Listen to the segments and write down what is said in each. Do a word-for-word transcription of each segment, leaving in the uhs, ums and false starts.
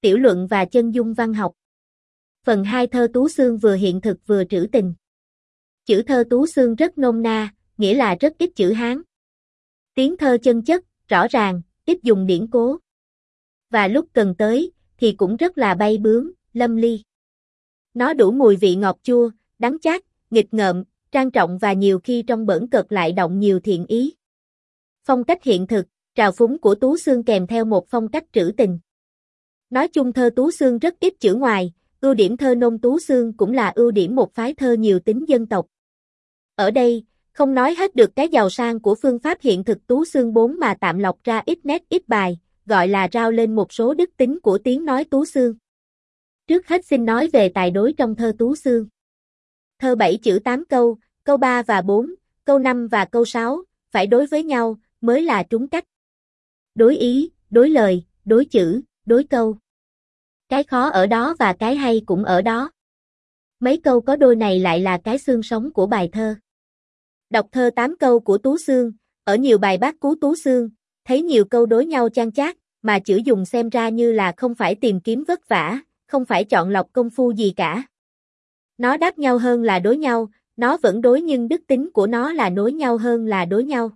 Tiểu luận và chân dung văn học. Phần hai thơ Tú Xương vừa hiện thực vừa trữ tình. Chữ thơ Tú Xương rất nôm na, nghĩa là rất ít chữ Hán. Tiếng thơ chân chất, rõ ràng, ít dùng điển cố. Và lúc cần tới, thì cũng rất là bay bướm, lâm ly. Nó đủ mùi vị ngọt chua, đắng chát, nghịch ngợm, trang trọng và nhiều khi trong bỡn cợt lại động nhiều thiện ý. Phong cách hiện thực, trào phúng của Tú Xương kèm theo một phong cách trữ tình. Nói chung thơ Tú Xương rất ít chữ ngoài, ưu điểm thơ nôm Tú Xương cũng là ưu điểm một phái thơ nhiều tính dân tộc. Ở đây, không nói hết được cái giàu sang của phương pháp hiện thực Tú Xương bốn mà tạm lọc ra ít nét ít bài, gọi là rao lên một số đức tính của tiếng nói Tú Xương. Trước hết xin nói về tài đối trong thơ Tú Xương. Thơ bảy chữ tám câu, câu ba và bốn, câu năm và câu sáu, phải đối với nhau, mới là trúng cách. Đối ý, đối lời, đối chữ, đối câu. Cái khó ở đó và cái hay cũng ở đó. Mấy câu có đôi này lại là cái xương sống của bài thơ. Đọc thơ tám câu của Tú Xương, ở nhiều bài bát cú Tú Xương, thấy nhiều câu đối nhau chan chát, mà chữ dùng xem ra như là không phải tìm kiếm vất vả, không phải chọn lọc công phu gì cả. Nó đáp nhau hơn là đối nhau, nó vẫn đối nhưng đức tính của nó là nối nhau hơn là đối nhau.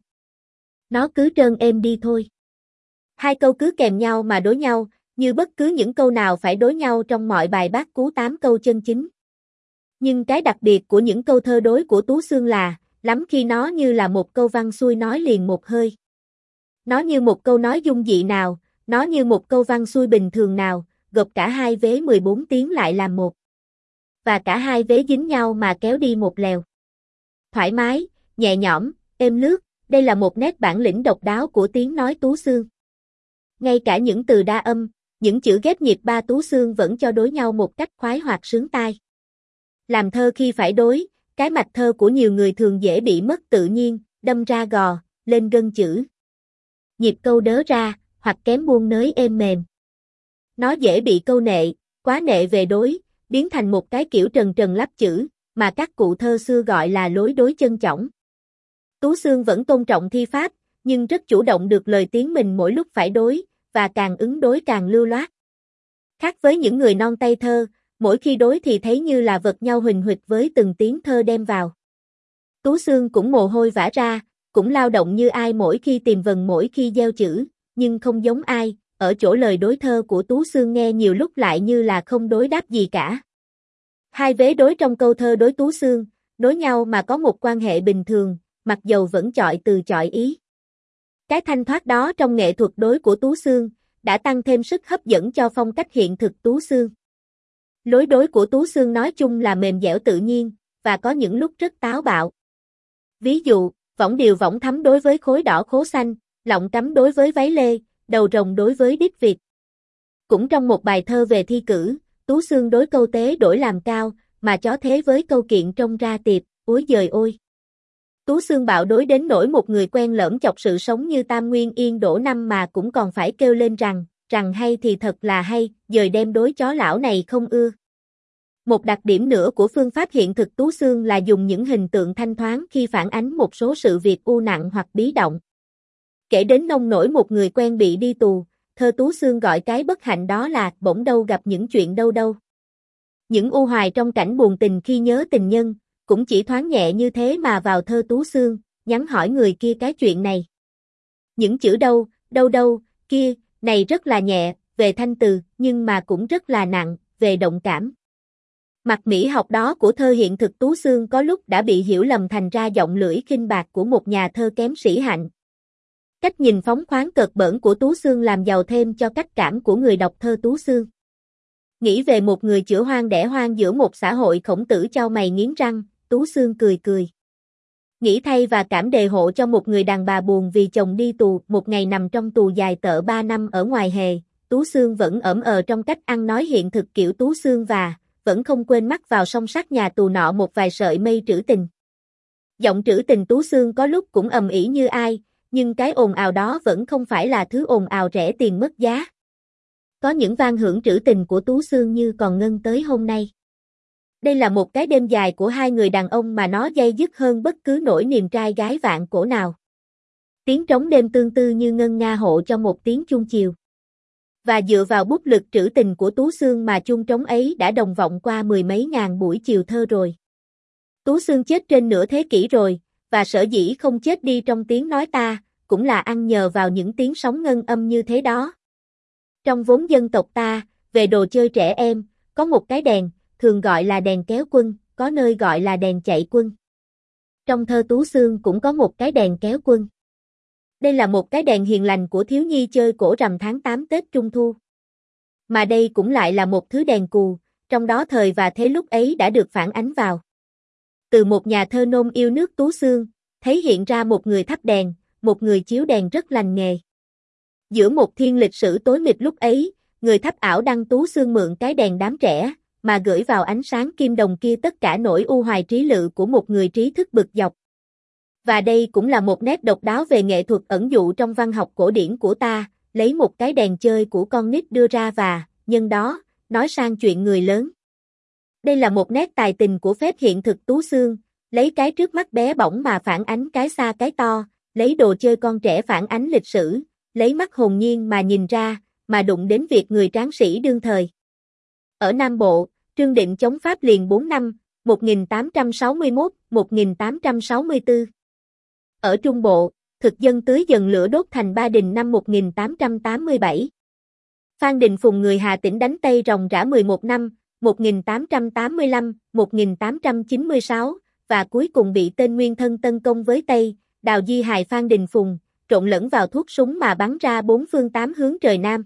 Nó cứ trơn êm đi thôi. Hai câu cứ kèm nhau mà đối nhau, như bất cứ những câu nào phải đối nhau trong mọi bài bát cú tám câu chân chính. Nhưng cái đặc biệt của những câu thơ đối của Tú Xương là, lắm khi nó như là một câu văn xuôi nói liền một hơi. Nó như một câu nói dung dị nào, nó như một câu văn xuôi bình thường nào, gộp cả hai vế mười bốn tiếng lại làm một. Và cả hai vế dính nhau mà kéo đi một lèo. Thoải mái, nhẹ nhõm, êm lướt, đây là một nét bản lĩnh độc đáo của tiếng nói Tú Xương. Ngay cả những từ đa âm, những chữ ghép nhịp ba Tú Xương vẫn cho đối nhau một cách khoái hoạt sướng tai. Làm thơ khi phải đối, cái mạch thơ của nhiều người thường dễ bị mất tự nhiên, đâm ra gò, lên gân chữ. Nhịp câu đớ ra, hoặc kém buông nới êm mềm. Nó dễ bị câu nệ, quá nệ về đối, biến thành một cái kiểu trần trần lắp chữ, mà các cụ thơ xưa gọi là lối đối chân chỏng. Tú Xương vẫn tôn trọng thi pháp, nhưng rất chủ động được lời tiếng mình mỗi lúc phải đối, và càng ứng đối càng lưu loát. Khác với những người non tay thơ, mỗi khi đối thì thấy như là vật nhau huỳnh huỵch với từng tiếng thơ đem vào. Tú Xương cũng mồ hôi vã ra, cũng lao động như ai mỗi khi tìm vần mỗi khi gieo chữ, nhưng không giống ai, ở chỗ lời đối thơ của Tú Xương nghe nhiều lúc lại như là không đối đáp gì cả. Hai vế đối trong câu thơ đối Tú Xương, đối nhau mà có một quan hệ bình thường, mặc dầu vẫn chọi từ chọi ý. Cái thanh thoát đó trong nghệ thuật đối của Tú Xương, đã tăng thêm sức hấp dẫn cho phong cách hiện thực Tú Xương. Lối đối của Tú Xương nói chung là mềm dẻo tự nhiên, và có những lúc rất táo bạo. Ví dụ, võng điều võng thắm đối với khối đỏ khố xanh, lọng cắm đối với váy lê, đầu rồng đối với đít vịt. Cũng trong một bài thơ về thi cử, Tú Xương đối câu tế đổi làm cao, mà chó thế với câu kiện trông ra tiệp, úi giời ôi. Tú Xương bạo đối đến nỗi một người quen lỡm chọc sự sống như Tam Nguyên Yên đổ năm mà cũng còn phải kêu lên rằng, rằng hay thì thật là hay, dời đem đối chó lão này không ưa. Một đặc điểm nữa của phương pháp hiện thực Tú Xương là dùng những hình tượng thanh thoáng khi phản ánh một số sự việc u nặng hoặc bí động. Kể đến nông nổi một người quen bị đi tù, thơ Tú Xương gọi cái bất hạnh đó là bỗng đâu gặp những chuyện đâu đâu. Những u hoài trong cảnh buồn tình khi nhớ tình nhân, cũng chỉ thoáng nhẹ như thế mà vào thơ Tú Xương, nhắn hỏi người kia cái chuyện này. Những chữ đâu, đâu đâu, kia, này rất là nhẹ, về thanh từ, nhưng mà cũng rất là nặng, về động cảm. Mặt mỹ học đó của thơ hiện thực Tú Xương có lúc đã bị hiểu lầm thành ra giọng lưỡi khinh bạc của một nhà thơ kém sĩ hạnh. Cách nhìn phóng khoáng cợt bỡn của Tú Xương làm giàu thêm cho cách cảm của người đọc thơ Tú Xương. Nghĩ về một người chữa hoang đẻ hoang giữa một xã hội khổng tử chau mày nghiến răng, Tú Xương cười cười. Nghĩ thay và cảm đề hộ cho một người đàn bà buồn vì chồng đi tù, một ngày nằm trong tù dài tợ ba năm ở ngoài hề, Tú Xương vẫn ẩm ờ trong cách ăn nói hiện thực kiểu Tú Xương và vẫn không quên mắc vào song sắt nhà tù nọ một vài sợi mây trữ tình. Giọng trữ tình Tú Xương có lúc cũng ầm ĩ như ai, nhưng cái ồn ào đó vẫn không phải là thứ ồn ào rẻ tiền mất giá. Có những vang hưởng trữ tình của Tú Xương như còn ngân tới hôm nay. Đây là một cái đêm dài của hai người đàn ông mà nó dây dứt hơn bất cứ nỗi niềm trai gái vạn cổ nào. Tiếng trống đêm tương tư như ngân nga hộ cho một tiếng chuông chiều. Và dựa vào bút lực trữ tình của Tú Xương mà chuông trống ấy đã đồng vọng qua mười mấy ngàn buổi chiều thơ rồi. Tú Xương chết trên nửa thế kỷ rồi, và sở dĩ không chết đi trong tiếng nói ta, cũng là ăn nhờ vào những tiếng sóng ngân âm như thế đó. Trong vốn dân tộc ta, về đồ chơi trẻ em, có một cái đèn, thường gọi là đèn kéo quân, có nơi gọi là đèn chạy quân. Trong thơ Tú Xương cũng có một cái đèn kéo quân. Đây là một cái đèn hiền lành của thiếu nhi chơi cổ rằm tháng tám Tết Trung Thu. Mà đây cũng lại là một thứ đèn cù, trong đó thời và thế lúc ấy đã được phản ánh vào. Từ một nhà thơ nôm yêu nước Tú Xương, thấy hiện ra một người thắp đèn, một người chiếu đèn rất lành nghề. Giữa một thiên lịch sử tối mịt lúc ấy, người thắp ảo đăng Tú Xương mượn cái đèn đám trẻ, mà gửi vào ánh sáng kim đồng kia tất cả nỗi u hoài trí lự của một người trí thức bực dọc. Và đây cũng là một nét độc đáo về nghệ thuật ẩn dụ trong văn học cổ điển của ta, lấy một cái đèn chơi của con nít đưa ra và, nhân đó, nói sang chuyện người lớn. Đây là một nét tài tình của phép hiện thực Tú Xương, lấy cái trước mắt bé bỏng mà phản ánh cái xa cái to, lấy đồ chơi con trẻ phản ánh lịch sử, lấy mắt hồn nhiên mà nhìn ra, mà đụng đến việc người tráng sĩ đương thời. Ở Nam Bộ, Trương Định chống Pháp liền bốn năm, một nghìn tám trăm sáu mươi mốt đến một nghìn tám trăm sáu mươi tư. Ở Trung Bộ, thực dân tưới dần lửa đốt thành Ba Đình năm một nghìn tám trăm tám mươi bảy. Phan Đình Phùng người Hà Tĩnh đánh Tây ròng rã mười một năm, một nghìn tám trăm tám mươi lăm đến một nghìn tám trăm chín mươi sáu, và cuối cùng bị tên Nguyên Thân tấn công với Tây, đào di hài Phan Đình Phùng, trộn lẫn vào thuốc súng mà bắn ra bốn phương tám hướng trời Nam.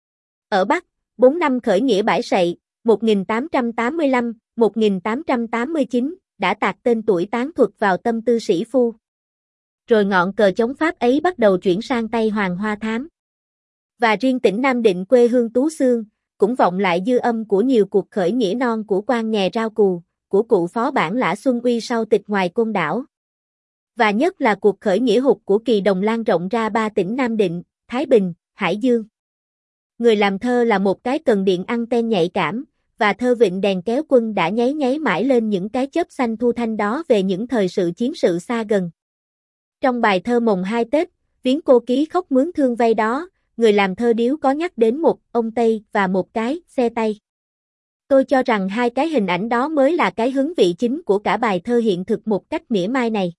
Ở Bắc, bốn năm khởi nghĩa bãi sậy, một nghìn tám trăm tám mươi lăm đến một nghìn tám trăm tám mươi chín, đã tạc tên tuổi tán thuật vào tâm tư sĩ phu. Rồi ngọn cờ chống Pháp ấy bắt đầu chuyển sang tay Hoàng Hoa Thám. Và riêng tỉnh Nam Định quê hương Tú Xương, cũng vọng lại dư âm của nhiều cuộc khởi nghĩa non của quan nghè Rao Cù, của cụ phó bản Lã Xuân Uy sau tịch ngoài Côn Đảo. Và nhất là cuộc khởi nghĩa hụt của Kỳ Đồng lan rộng ra ba tỉnh Nam Định, Thái Bình, Hải Dương. Người làm thơ là một cái cần điện anten nhạy cảm, và thơ vịnh đèn kéo quân đã nháy nháy mãi lên những cái chớp xanh thu thanh đó về những thời sự chiến sự xa gần. Trong bài thơ Mồng Hai Tết, viếng cô ký khóc mướn thương vay đó, người làm thơ điếu có nhắc đến một ông Tây và một cái xe tay. Tôi cho rằng hai cái hình ảnh đó mới là cái hứng vị chính của cả bài thơ hiện thực một cách mỉa mai này.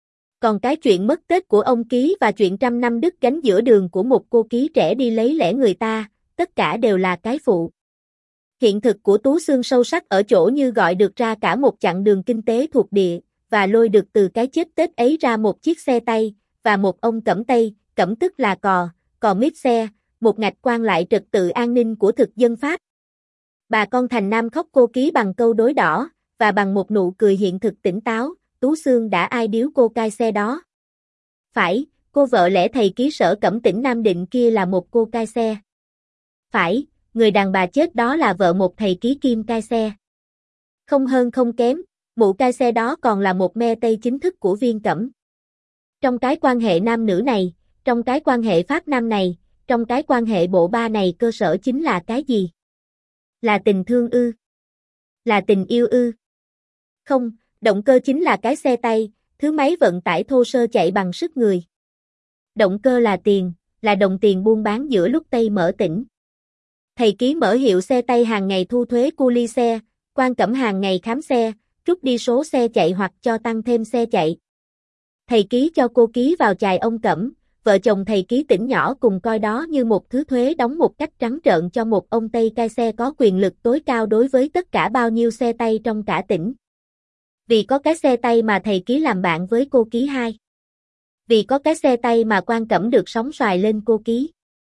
Còn cái chuyện mất Tết của ông ký và chuyện trăm năm đứt gánh giữa đường của một cô ký trẻ đi lấy lẽ người ta, tất cả đều là cái phụ. Hiện thực của Tú Xương sâu sắc ở chỗ như gọi được ra cả một chặng đường kinh tế thuộc địa, và lôi được từ cái chết Tết ấy ra một chiếc xe tay, và một ông cẩm tây, cẩm tức là cò, cò mít xe, một ngạch quan lại trật tự an ninh của thực dân Pháp. Bà con thành Nam khóc cô ký bằng câu đối đỏ, và bằng một nụ cười hiện thực tỉnh táo, Tú Xương đã ai điếu cô cai xe đó. Phải, cô vợ lẽ thầy ký Sở Cẩm tỉnh Nam Định kia là một cô cai xe. Phải, người đàn bà chết đó là vợ một thầy ký kim cai xe. Không hơn không kém, mụ cai xe đó còn là một me tây chính thức của Viên Cẩm. Trong cái quan hệ nam nữ này, trong cái quan hệ Pháp Nam này, trong cái quan hệ bộ ba này cơ sở chính là cái gì? Là tình thương ư? Là tình yêu ư? Không, động cơ chính là cái xe tay, thứ máy vận tải thô sơ chạy bằng sức người. Động cơ là tiền, là đồng tiền buôn bán giữa lúc Tây mở tỉnh. Thầy ký mở hiệu xe tay hàng ngày thu thuế cu li xe, quan Cẩm hàng ngày khám xe, rút đi số xe chạy hoặc cho tăng thêm xe chạy. Thầy ký cho cô ký vào chài ông Cẩm, vợ chồng thầy ký tỉnh nhỏ cùng coi đó như một thứ thuế đóng một cách trắng trợn cho một ông Tây cai xe có quyền lực tối cao đối với tất cả bao nhiêu xe tay trong cả tỉnh. Vì có cái xe tay mà thầy ký làm bạn với cô ký hai. Vì có cái xe tay mà quan Cẩm được sóng xoài lên cô ký.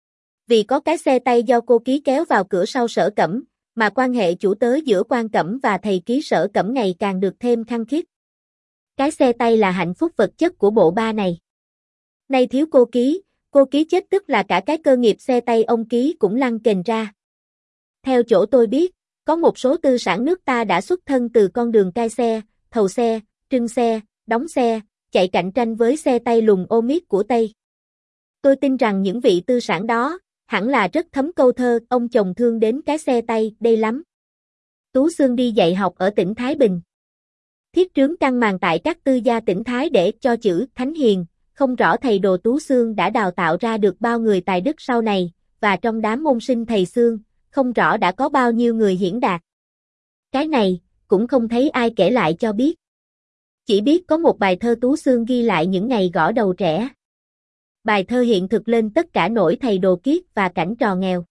Vì có cái xe tay do cô ký kéo vào cửa sau Sở Cẩm, mà quan hệ chủ tớ giữa quan Cẩm và thầy ký Sở Cẩm ngày càng được thêm khăng khít. Cái xe tay là hạnh phúc vật chất của bộ ba này. Nay thiếu cô ký, cô ký chết tức là cả cái cơ nghiệp xe tay ông ký cũng lăn kềnh ra. Theo chỗ tôi biết, có một số tư sản nước ta đã xuất thân từ con đường cai xe, thầu xe, trưng xe, đóng xe, chạy cạnh tranh với xe tay lùng ô miết của Tây. Tôi tin rằng những vị tư sản đó, hẳn là rất thấm câu thơ ông chồng thương đến cái xe tay đây lắm. Tú Xương đi dạy học ở tỉnh Thái Bình. Thiết trướng căng màn tại các tư gia tỉnh Thái để cho chữ Thánh Hiền, không rõ thầy đồ Tú Xương đã đào tạo ra được bao người tài đức sau này, và trong đám môn sinh thầy Xương, không rõ đã có bao nhiêu người hiển đạt. Cái này, cũng không thấy ai kể lại cho biết. Chỉ biết có một bài thơ Tú Xương ghi lại những ngày gõ đầu trẻ. Bài thơ hiện thực lên tất cả nỗi thầy đồ kiết và cảnh trò nghèo.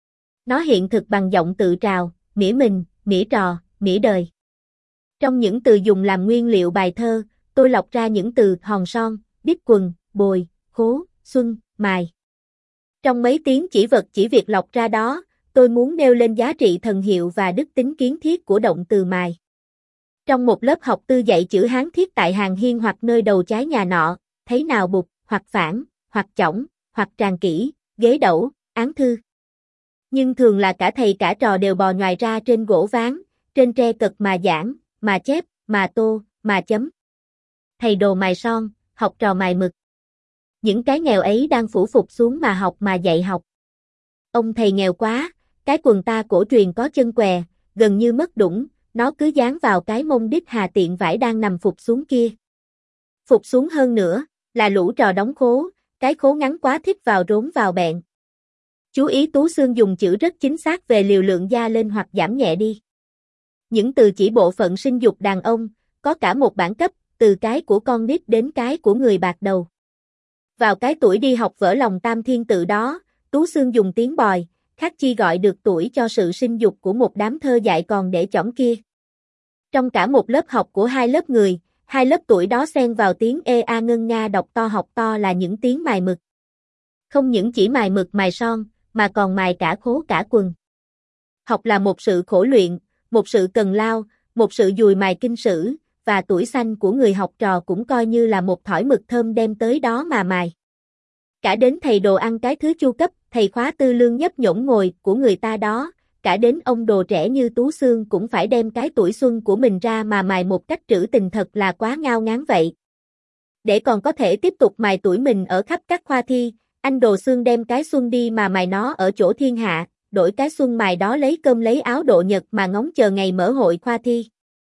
Nó hiện thực bằng giọng tự trào, mỉa mình, mỉa trò, mỉa đời. Trong những từ dùng làm nguyên liệu bài thơ, tôi lọc ra những từ hòn son, đít quần, bồi, khố, xuân, mài. Trong mấy tiếng chỉ vật chỉ việc lọc ra đó, tôi muốn nêu lên giá trị thần hiệu và đức tính kiến thiết của động từ mài. Trong một lớp học tư dạy chữ Hán thiết tại hàng hiên hoặc nơi đầu trái nhà nọ, thấy nào bục, hoặc phản, hoặc chỏng, hoặc tràn kỹ, ghế đẩu, án thư. Nhưng thường là cả thầy cả trò đều bò nhoài ra trên gỗ ván, trên tre cật mà giảng, mà chép, mà tô, mà chấm. Thầy đồ mài son, học trò mài mực. Những cái nghèo ấy đang phủ phục xuống mà học mà dạy học. Ông thầy nghèo quá, cái quần ta cổ truyền có chân què, gần như mất đũng, nó cứ dán vào cái mông đít hà tiện vải đang nằm phục xuống kia. Phục xuống hơn nữa, là lũ trò đóng khố, cái khố ngắn quá thích vào rốn vào bẹn. Chú ý Tú Xương dùng chữ rất chính xác về liều lượng gia lên hoặc giảm nhẹ đi. Những từ chỉ bộ phận sinh dục đàn ông, có cả một bản cấp, từ cái của con nít đến cái của người bạc đầu. Vào cái tuổi đi học vỡ lòng tam thiên tự đó, Tú Xương dùng tiếng bòi, khác chi gọi được tuổi cho sự sinh dục của một đám thơ dại còn để chỏng kia. Trong cả một lớp học của hai lớp người, hai lớp tuổi đó xen vào tiếng ê a ngân nga đọc to học to là những tiếng mài mực. Không những chỉ mài mực mài son, mà còn mài cả khố cả quần. Học là một sự khổ luyện, một sự cần lao, một sự dùi mài kinh sử, và tuổi xanh của người học trò cũng coi như là một thỏi mực thơm đem tới đó mà mài. Cả đến thầy đồ ăn cái thứ chu cấp, thầy khóa tư lương nhấp nhổm ngồi của người ta đó, cả đến ông đồ trẻ như Tú Xương cũng phải đem cái tuổi xuân của mình ra mà mài một cách trữ tình thật là quá ngao ngán vậy. Để còn có thể tiếp tục mài tuổi mình ở khắp các khoa thi, anh Đồ Xương đem cái xuân đi mà mài nó ở chỗ thiên hạ, đổi cái xuân mài đó lấy cơm lấy áo độ nhật mà ngóng chờ ngày mở hội khoa thi.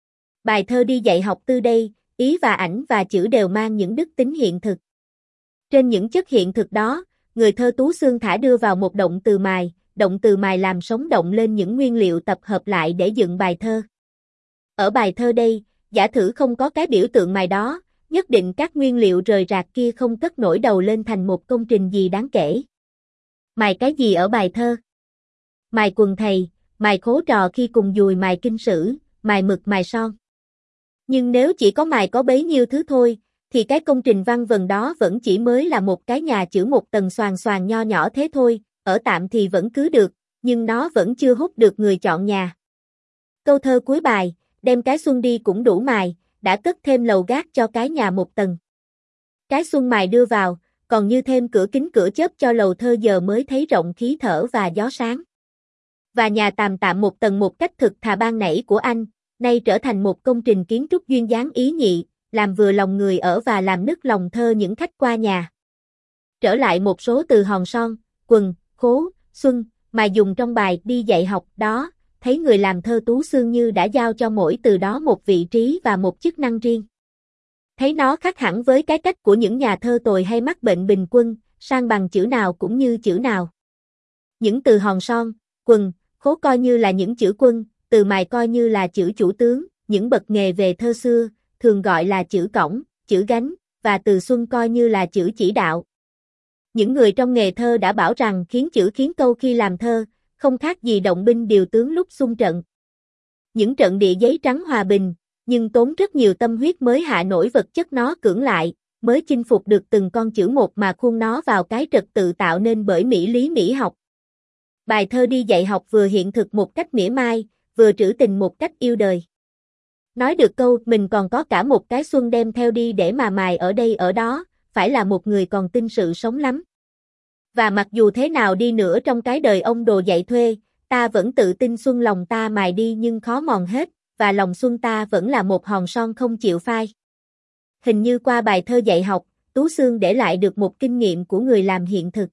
Bài thơ đi dạy học tư đây, ý và ảnh và chữ đều mang những đức tính hiện thực. Trên những chất hiện thực đó, người thơ Tú Xương thả đưa vào một động từ mài, động từ mài làm sống động lên những nguyên liệu tập hợp lại để dựng bài thơ. Ở bài thơ đây, giả thử không có cái biểu tượng mài đó, nhất định các nguyên liệu rời rạc kia không cất nổi đầu lên thành một công trình gì đáng kể. Mài cái gì ở bài thơ? Mài quần thầy, mài khố trò khi cùng dùi mài kinh sử, mài mực mài son. Nhưng nếu chỉ có mài có bấy nhiêu thứ thôi, thì cái công trình văn vần đó vẫn chỉ mới là một cái nhà chữ một tầng xoàn xoàn nho nhỏ thế thôi, ở tạm thì vẫn cứ được, nhưng nó vẫn chưa hút được người chọn nhà. Câu thơ cuối bài, đem cái xuân đi cũng đủ mài, đã cất thêm lầu gác cho cái nhà một tầng. Cái xuân mài đưa vào, còn như thêm cửa kính cửa chớp cho lầu thơ giờ mới thấy rộng khí thở và gió sáng. Và nhà tàm tạm một tầng một cách thực thà ban nãy của anh, nay trở thành một công trình kiến trúc duyên dáng ý nhị, làm vừa lòng người ở và làm nức lòng thơ những khách qua nhà. Trở lại một số từ hòn son, quần, khố, xuân, mà dùng trong bài đi dạy học đó, thấy người làm thơ Tú Xương như đã giao cho mỗi từ đó một vị trí và một chức năng riêng. Thấy nó khác hẳn với cái cách của những nhà thơ tồi hay mắc bệnh bình quân, sang bằng chữ nào cũng như chữ nào. Những từ hòn son, quần, khố coi như là những chữ quân, từ mài coi như là chữ chủ tướng, những bậc nghề về thơ xưa, thường gọi là chữ cổng, chữ gánh, và từ xuân coi như là chữ chỉ đạo. Những người trong nghề thơ đã bảo rằng khiến chữ khiến câu khi làm thơ, không khác gì động binh điều tướng lúc xung trận. Những trận địa giấy trắng hòa bình, nhưng tốn rất nhiều tâm huyết mới hạ nổi vật chất nó cưỡng lại, mới chinh phục được từng con chữ một mà khuôn nó vào cái trật tự tạo nên bởi mỹ lý mỹ học. Bài thơ đi dạy học vừa hiện thực một cách mỉa mai, vừa trữ tình một cách yêu đời. Nói được câu mình còn có cả một cái xuân đem theo đi để mà mài ở đây ở đó, phải là một người còn tin sự sống lắm. Và mặc dù thế nào đi nữa trong cái đời ông đồ dạy thuê, ta vẫn tự tin xuân lòng ta mài đi nhưng khó mòn hết, và lòng xuân ta vẫn là một hòn son không chịu phai. Hình như qua bài thơ dạy học, Tú Xương để lại được một kinh nghiệm của người làm hiện thực.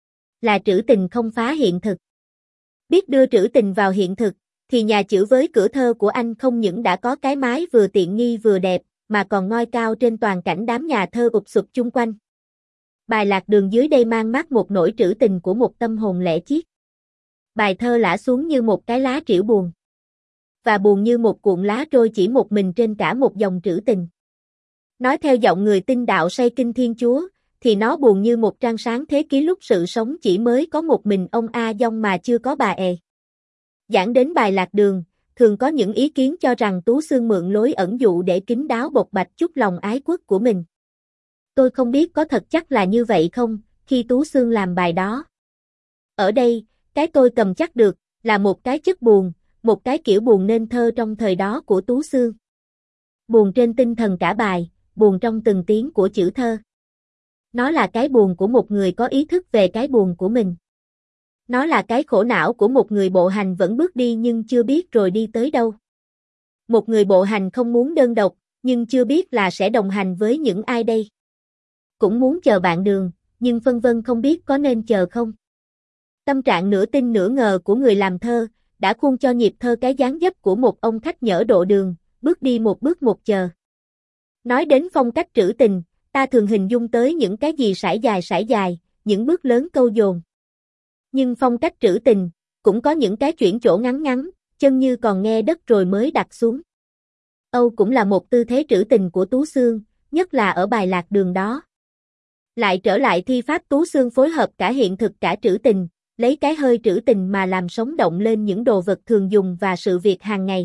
Là trữ tình không phá hiện thực. Biết đưa trữ tình vào hiện thực, thì nhà chữ với cửa thơ của anh không những đã có cái mái vừa tiện nghi vừa đẹp, mà còn ngoi cao trên toàn cảnh đám nhà thơ ụp sụp chung quanh. Bài lạc đường dưới đây mang mát một nỗi trữ tình của một tâm hồn lẻ chiết. Bài thơ lả xuống như một cái lá triểu buồn. Và buồn như một cuộn lá trôi chỉ một mình trên cả một dòng trữ tình. Nói theo giọng người tinh đạo say kinh Thiên Chúa, thì nó buồn như một trang sáng thế ký lúc sự sống chỉ mới có một mình ông A Dong mà chưa có bà ề. Giảng đến bài lạc đường, thường có những ý kiến cho rằng Tú Xương mượn lối ẩn dụ để kín đáo bộc bạch chút lòng ái quốc của mình. Tôi không biết có thật chắc là như vậy không, khi Tú Xương làm bài đó. Ở đây, cái tôi cầm chắc được, là một cái chất buồn, một cái kiểu buồn nên thơ trong thời đó của Tú Xương. Buồn trên tinh thần cả bài, buồn trong từng tiếng của chữ thơ. Nó là cái buồn của một người có ý thức về cái buồn của mình. Nó là cái khổ não của một người bộ hành vẫn bước đi nhưng chưa biết rồi đi tới đâu. Một người bộ hành không muốn đơn độc, nhưng chưa biết là sẽ đồng hành với những ai đây. Cũng muốn chờ bạn đường, nhưng phân vân không biết có nên chờ không. Tâm trạng nửa tin nửa ngờ của người làm thơ, đã khuôn cho nhịp thơ cái dáng dấp của một ông khách nhỡ độ đường, bước đi một bước một chờ. Nói đến phong cách trữ tình, ta thường hình dung tới những cái gì sải dài sải dài, những bước lớn câu dồn. Nhưng phong cách trữ tình, cũng có những cái chuyển chỗ ngắn ngắn, chân như còn nghe đất rồi mới đặt xuống. Âu cũng là một tư thế trữ tình của Tú Xương, nhất là ở bài lạc đường đó. Lại trở lại thi pháp Tú Xương phối hợp cả hiện thực cả trữ tình, lấy cái hơi trữ tình mà làm sống động lên những đồ vật thường dùng và sự việc hàng ngày.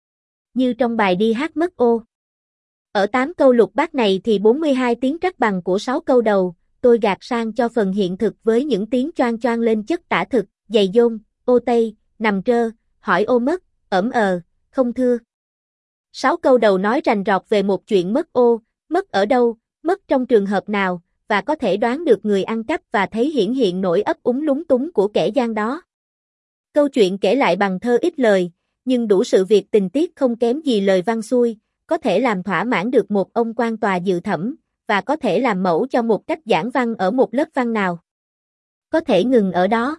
Như trong bài đi hát mất ô. Ở tám câu lục bát này thì bốn mươi hai tiếng trắc bằng của sáu câu đầu, tôi gạt sang cho phần hiện thực với những tiếng choang choang lên chất tả thực, dày dôn, ô tây, nằm trơ, hỏi ô mất, ẩm ờ, không thưa. Sáu câu đầu nói rành rọt về một chuyện mất ô, mất ở đâu, mất trong trường hợp nào, và có thể đoán được người ăn cắp và thấy hiển hiện nỗi ấp úng lúng túng của kẻ gian đó. Câu chuyện kể lại bằng thơ ít lời, nhưng đủ sự việc tình tiết không kém gì lời văn xuôi, có thể làm thỏa mãn được một ông quan tòa dự thẩm, và có thể làm mẫu cho một cách giảng văn ở một lớp văn nào. Có thể ngừng ở đó.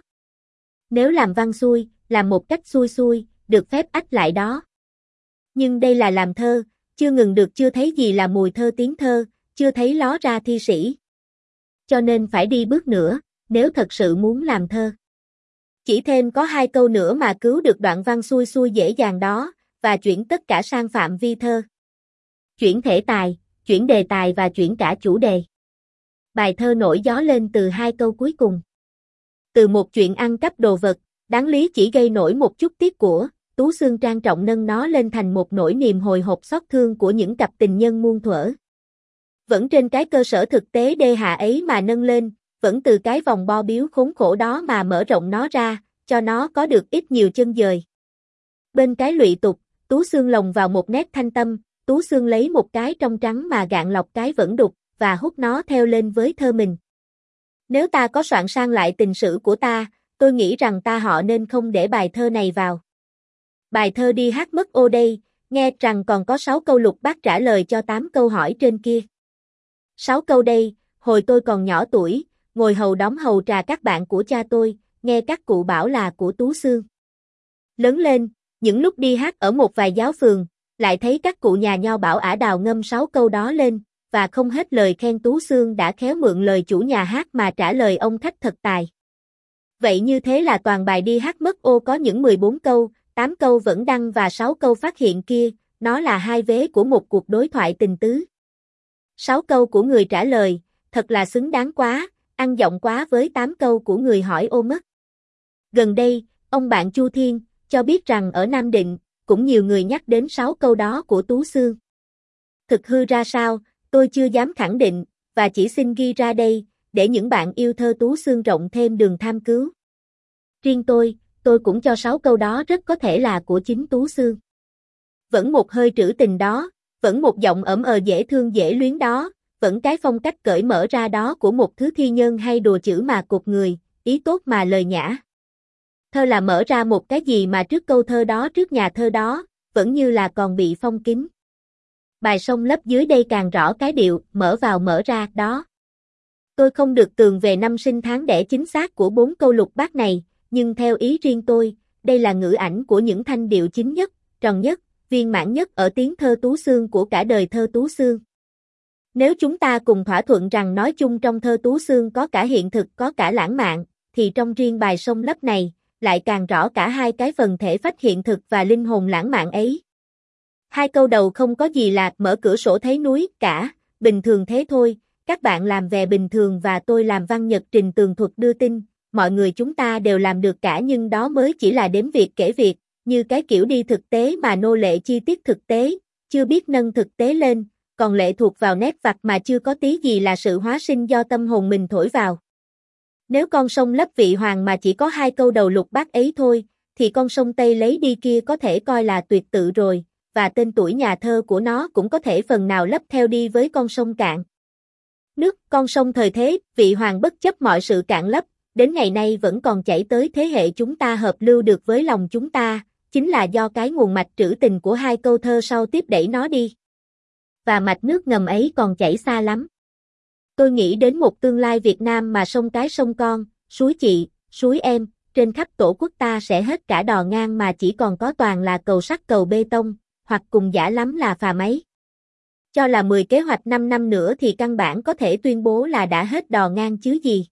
Nếu làm văn xuôi, làm một cách xuôi xuôi, được phép ách lại đó. Nhưng đây là làm thơ, chưa ngừng được chưa thấy gì là mùi thơ tiếng thơ, chưa thấy ló ra thi sĩ. Cho nên phải đi bước nữa, nếu thật sự muốn làm thơ. Chỉ thêm có hai câu nữa mà cứu được đoạn văn xuôi xuôi dễ dàng đó, và chuyển tất cả sang phạm vi thơ. Chuyển thể tài, chuyển đề tài và chuyển cả chủ đề. Bài thơ nổi gió lên từ hai câu cuối cùng. Từ một chuyện ăn cắp đồ vật, đáng lý chỉ gây nổi một chút tiếc của, Tú Xương trang trọng nâng nó lên thành một nỗi niềm hồi hộp xót thương của những cặp tình nhân muôn thuở. Vẫn trên cái cơ sở thực tế đê hạ ấy mà nâng lên, vẫn từ cái vòng bo biếu khốn khổ đó mà mở rộng nó ra, cho nó có được ít nhiều chân dời. Bên cái lụy tục, Tú Xương lồng vào một nét thanh tâm, Tú Xương lấy một cái trong trắng mà gạn lọc cái vẫn đục, và hút nó theo lên với thơ mình. Nếu ta có soạn sang lại tình sử của ta, tôi nghĩ rằng ta họ nên không để bài thơ này vào. Bài thơ đi hát mất ô đây, nghe rằng còn có sáu câu lục bát trả lời cho tám câu hỏi trên kia. Sáu câu đây, hồi tôi còn nhỏ tuổi, ngồi hầu đóng hầu trà các bạn của cha tôi, nghe các cụ bảo là của Tú Xương. Lớn lên, những lúc đi hát ở một vài giáo phường, lại thấy các cụ nhà nho bảo ả đào ngâm sáu câu đó lên, và không hết lời khen Tú Xương đã khéo mượn lời chủ nhà hát mà trả lời ông khách thật tài. Vậy như thế là toàn bài đi hát mất ô có những mười bốn câu, tám câu vẫn đăng và sáu câu phát hiện kia, nó là hai vế của một cuộc đối thoại tình tứ. Sáu câu của người trả lời, thật là xứng đáng quá, ăn giọng quá với tám câu của người hỏi ô mất. Gần đây, ông bạn Chu Thiên, cho biết rằng ở Nam Định, cũng nhiều người nhắc đến sáu câu đó của Tú Xương. Thực hư ra sao, tôi chưa dám khẳng định, và chỉ xin ghi ra đây, để những bạn yêu thơ Tú Xương rộng thêm đường tham cứu. Riêng tôi, tôi cũng cho sáu câu đó rất có thể là của chính Tú Xương. Vẫn một hơi trữ tình đó, vẫn một giọng ẩm ờ dễ thương dễ luyến đó, vẫn cái phong cách cởi mở ra đó của một thứ thi nhân hay đùa chữ mà cột người, ý tốt mà lời nhã. Thơ là mở ra một cái gì mà trước câu thơ đó trước nhà thơ đó, vẫn như là còn bị phong kín. Bài sông lấp dưới đây càng rõ cái điệu, mở vào mở ra, đó. Tôi không được tường về năm sinh tháng đẻ chính xác của bốn câu lục bát này, nhưng theo ý riêng tôi, đây là ngữ ảnh của những thanh điệu chính nhất, tròn nhất, viên mãn nhất ở tiếng thơ Tú Xương của cả đời thơ Tú Xương. Nếu chúng ta cùng thỏa thuận rằng nói chung trong thơ Tú Xương có cả hiện thực có cả lãng mạn, thì trong riêng bài Sông Lấp này, lại càng rõ cả hai cái phần thể phách hiện thực và linh hồn lãng mạn ấy. Hai câu đầu không có gì là mở cửa sổ thấy núi cả, bình thường thế thôi, các bạn làm về bình thường và tôi làm văn nhật trình tường thuật đưa tin, mọi người chúng ta đều làm được cả nhưng đó mới chỉ là đếm việc kể việc, như cái kiểu đi thực tế mà nô lệ chi tiết thực tế, chưa biết nâng thực tế lên, còn lệ thuộc vào nét vặt mà chưa có tí gì là sự hóa sinh do tâm hồn mình thổi vào. Nếu con sông Lấp Vị Hoàng mà chỉ có hai câu đầu lục bát ấy thôi, thì con sông Tây lấy đi kia có thể coi là tuyệt tự rồi, và tên tuổi nhà thơ của nó cũng có thể phần nào lấp theo đi với con sông Cạn. Nước, con sông thời thế, Vị Hoàng bất chấp mọi sự cạn lấp, đến ngày nay vẫn còn chảy tới thế hệ chúng ta hợp lưu được với lòng chúng ta, chính là do cái nguồn mạch trữ tình của hai câu thơ sau tiếp đẩy nó đi. Và mạch nước ngầm ấy còn chảy xa lắm. Tôi nghĩ đến một tương lai Việt Nam mà sông cái sông con, suối chị, suối em, trên khắp tổ quốc ta sẽ hết cả đò ngang mà chỉ còn có toàn là cầu sắt cầu bê tông, hoặc cùng giả lắm là phà máy. Cho là mười kế hoạch năm năm nữa thì căn bản có thể tuyên bố là đã hết đò ngang chứ gì.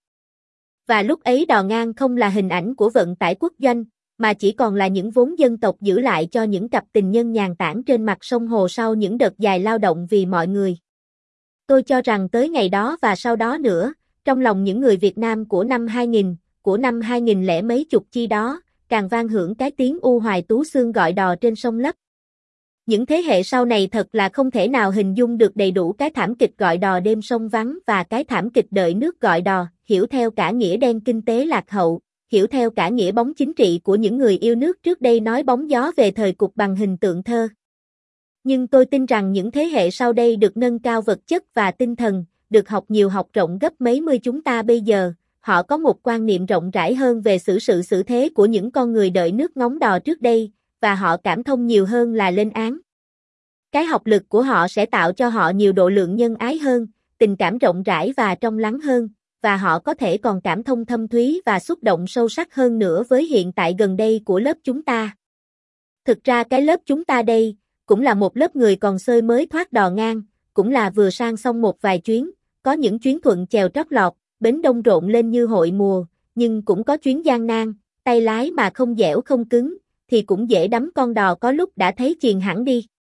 Và lúc ấy đò ngang không là hình ảnh của vận tải quốc doanh, mà chỉ còn là những vốn dân tộc giữ lại cho những cặp tình nhân nhàn tản trên mặt sông hồ sau những đợt dài lao động vì mọi người. Tôi cho rằng tới ngày đó và sau đó nữa, trong lòng những người Việt Nam của năm hai nghìn, của năm hai nghìn lẻ mấy chục chi đó, càng vang hưởng cái tiếng U Hoài Tú Xương gọi đò trên sông Lấp. Những thế hệ sau này thật là không thể nào hình dung được đầy đủ cái thảm kịch gọi đò đêm sông vắng và cái thảm kịch đợi nước gọi đò, hiểu theo cả nghĩa đen kinh tế lạc hậu, hiểu theo cả nghĩa bóng chính trị của những người yêu nước trước đây nói bóng gió về thời cục bằng hình tượng thơ. Nhưng tôi tin rằng những thế hệ sau đây được nâng cao vật chất và tinh thần, được học nhiều học rộng gấp mấy mươi chúng ta bây giờ, họ có một quan niệm rộng rãi hơn về xử sự xử thế của những con người đợi nước ngóng đò trước đây, và họ cảm thông nhiều hơn là lên án. Cái học lực của họ sẽ tạo cho họ nhiều độ lượng nhân ái hơn, tình cảm rộng rãi và trong lắng hơn, và họ có thể còn cảm thông thâm thúy và xúc động sâu sắc hơn nữa với hiện tại gần đây của lớp chúng ta. Thực ra cái lớp chúng ta đây, cũng là một lớp người còn xơi mới thoát đò ngang, cũng là vừa sang xong một vài chuyến, có những chuyến thuận chèo trót lọt, bến đông rộn lên như hội mùa, nhưng cũng có chuyến gian nan, tay lái mà không dẻo không cứng, thì cũng dễ đắm con đò có lúc đã thấy chìm hẳn đi.